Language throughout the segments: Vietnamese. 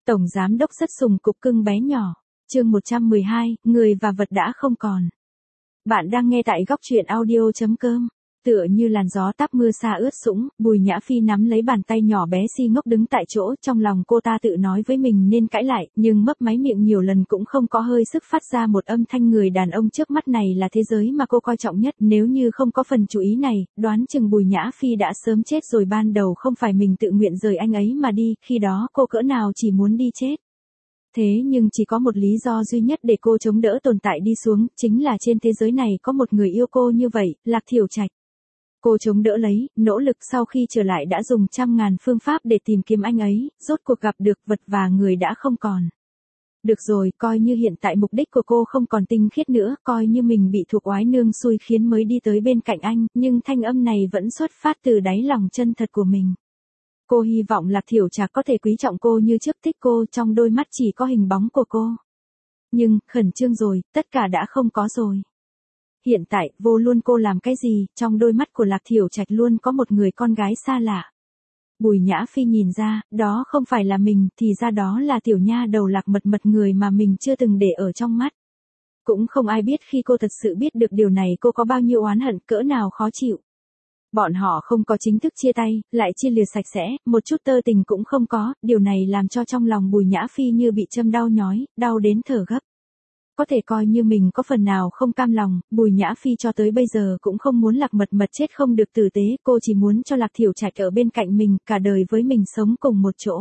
Tổng giám đốc rất sùng cục cưng bé nhỏ. Chương 112, người và vật đã không còn. Bạn đang nghe tại góc truyện audio.com. Tựa như làn gió táp mưa xa ướt sũng, Bùi Nhã Phi nắm lấy bàn tay nhỏ bé si ngốc đứng tại chỗ, trong lòng cô ta tự nói với mình nên cãi lại, nhưng mấp máy miệng nhiều lần cũng không có hơi sức phát ra một âm thanh. Người đàn ông trước mắt này là thế giới mà cô coi trọng nhất, nếu như không có phần chú ý này, đoán chừng Bùi Nhã Phi đã sớm chết rồi. Ban đầu không phải mình tự nguyện rời anh ấy mà đi, khi đó cô cỡ nào chỉ muốn đi chết. Thế nhưng chỉ có một lý do duy nhất để cô chống đỡ tồn tại đi xuống, chính là trên thế giới này có một người yêu cô như vậy, Lạc Thiểu Trạch. Cô chống đỡ lấy, nỗ lực sau khi trở lại đã dùng trăm ngàn phương pháp để tìm kiếm anh ấy, rốt cuộc gặp được, vật và người đã không còn. Được rồi, coi như hiện tại mục đích của cô không còn tinh khiết nữa, coi như mình bị thuộc oái nương xui khiến mới đi tới bên cạnh anh, nhưng thanh âm này vẫn xuất phát từ đáy lòng chân thật của mình. Cô hy vọng Lạc Thiểu Trạch có thể quý trọng cô như trước, thích cô, trong đôi mắt chỉ có hình bóng của cô. Nhưng, khẩn trương rồi, tất cả đã không có rồi. Hiện tại, vô luận cô làm cái gì, trong đôi mắt của Lạc Thiểu Trạch luôn có một người con gái xa lạ. Bùi Nhã Phi nhìn ra, đó không phải là mình, thì ra đó là tiểu nha đầu Lạc Mật Mật, người mà mình chưa từng để ở trong mắt. Cũng không ai biết khi cô thật sự biết được điều này cô có bao nhiêu oán hận, cỡ nào khó chịu. Bọn họ không có chính thức chia tay, lại chia lìa sạch sẽ, một chút tơ tình cũng không có, điều này làm cho trong lòng Bùi Nhã Phi như bị châm đau nhói, đau đến thở gấp. Có thể coi như mình có phần nào không cam lòng, Bùi Nhã Phi cho tới bây giờ cũng không muốn Lạc Mật Mật chết không được tử tế, cô chỉ muốn cho Lạc Thiểu Trạch ở bên cạnh mình, cả đời với mình sống cùng một chỗ.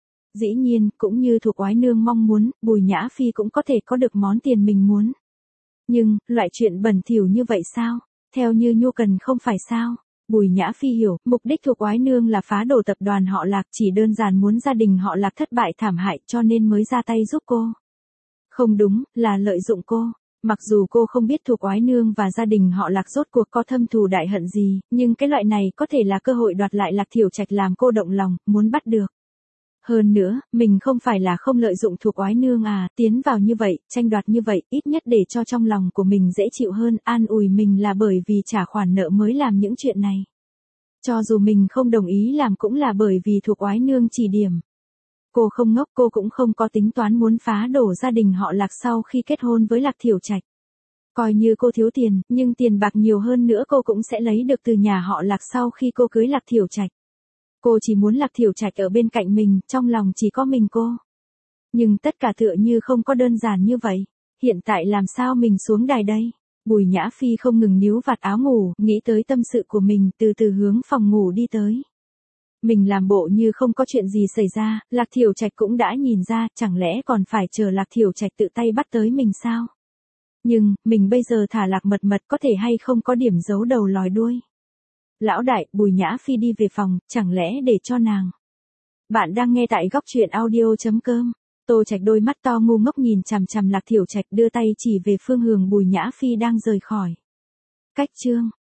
Dĩ nhiên, cũng như thuộc oái nương mong muốn, Bùi Nhã Phi cũng có thể có được món tiền mình muốn. Nhưng, loại chuyện bẩn thỉu như vậy sao? Theo như nhu cần không phải sao? Bùi Nhã Phi hiểu, mục đích thuộc oái nương là phá đổ tập đoàn họ Lạc, chỉ đơn giản muốn gia đình họ Lạc thất bại thảm hại cho nên mới ra tay giúp cô. Không đúng, là lợi dụng cô. Mặc dù cô không biết thuộc oái nương và gia đình họ Lạc rốt cuộc có thâm thù đại hận gì, nhưng cái loại này có thể là cơ hội đoạt lại Lạc Thiểu Trạch làm cô động lòng, muốn bắt được. Hơn nữa, mình không phải là không lợi dụng thuộc oái nương à, tiến vào như vậy, tranh đoạt như vậy, ít nhất để cho trong lòng của mình dễ chịu hơn, an ủi mình là bởi vì trả khoản nợ mới làm những chuyện này. Cho dù mình không đồng ý làm cũng là bởi vì thuộc oái nương chỉ điểm. Cô không ngốc, cô cũng không có tính toán muốn phá đổ gia đình họ Lạc sau khi kết hôn với Lạc Thiểu Trạch. Coi như cô thiếu tiền, nhưng tiền bạc nhiều hơn nữa cô cũng sẽ lấy được từ nhà họ Lạc sau khi cô cưới Lạc Thiểu Trạch. Cô chỉ muốn Lạc Thiểu Trạch ở bên cạnh mình, trong lòng chỉ có mình cô. Nhưng tất cả tựa như không có đơn giản như vậy. Hiện tại làm sao mình xuống đài đây? Bùi Nhã Phi không ngừng níu vạt áo ngủ, nghĩ tới tâm sự của mình, từ từ hướng phòng ngủ đi tới. Mình làm bộ như không có chuyện gì xảy ra, Lạc Thiểu Trạch cũng đã nhìn ra, chẳng lẽ còn phải chờ Lạc Thiểu Trạch tự tay bắt tới mình sao? Nhưng, mình bây giờ thả Lạc Mật Mật có thể hay không có điểm giấu đầu lòi đuôi? Lão đại, Bùi Nhã Phi đi về phòng, chẳng lẽ để cho nàng? Bạn đang nghe tại góc truyện audio.com. Tô Trạch đôi mắt to ngu ngốc nhìn chằm chằm Lạc Thiểu Trạch, đưa tay chỉ về phương hướng Bùi Nhã Phi đang rời khỏi. Cách chương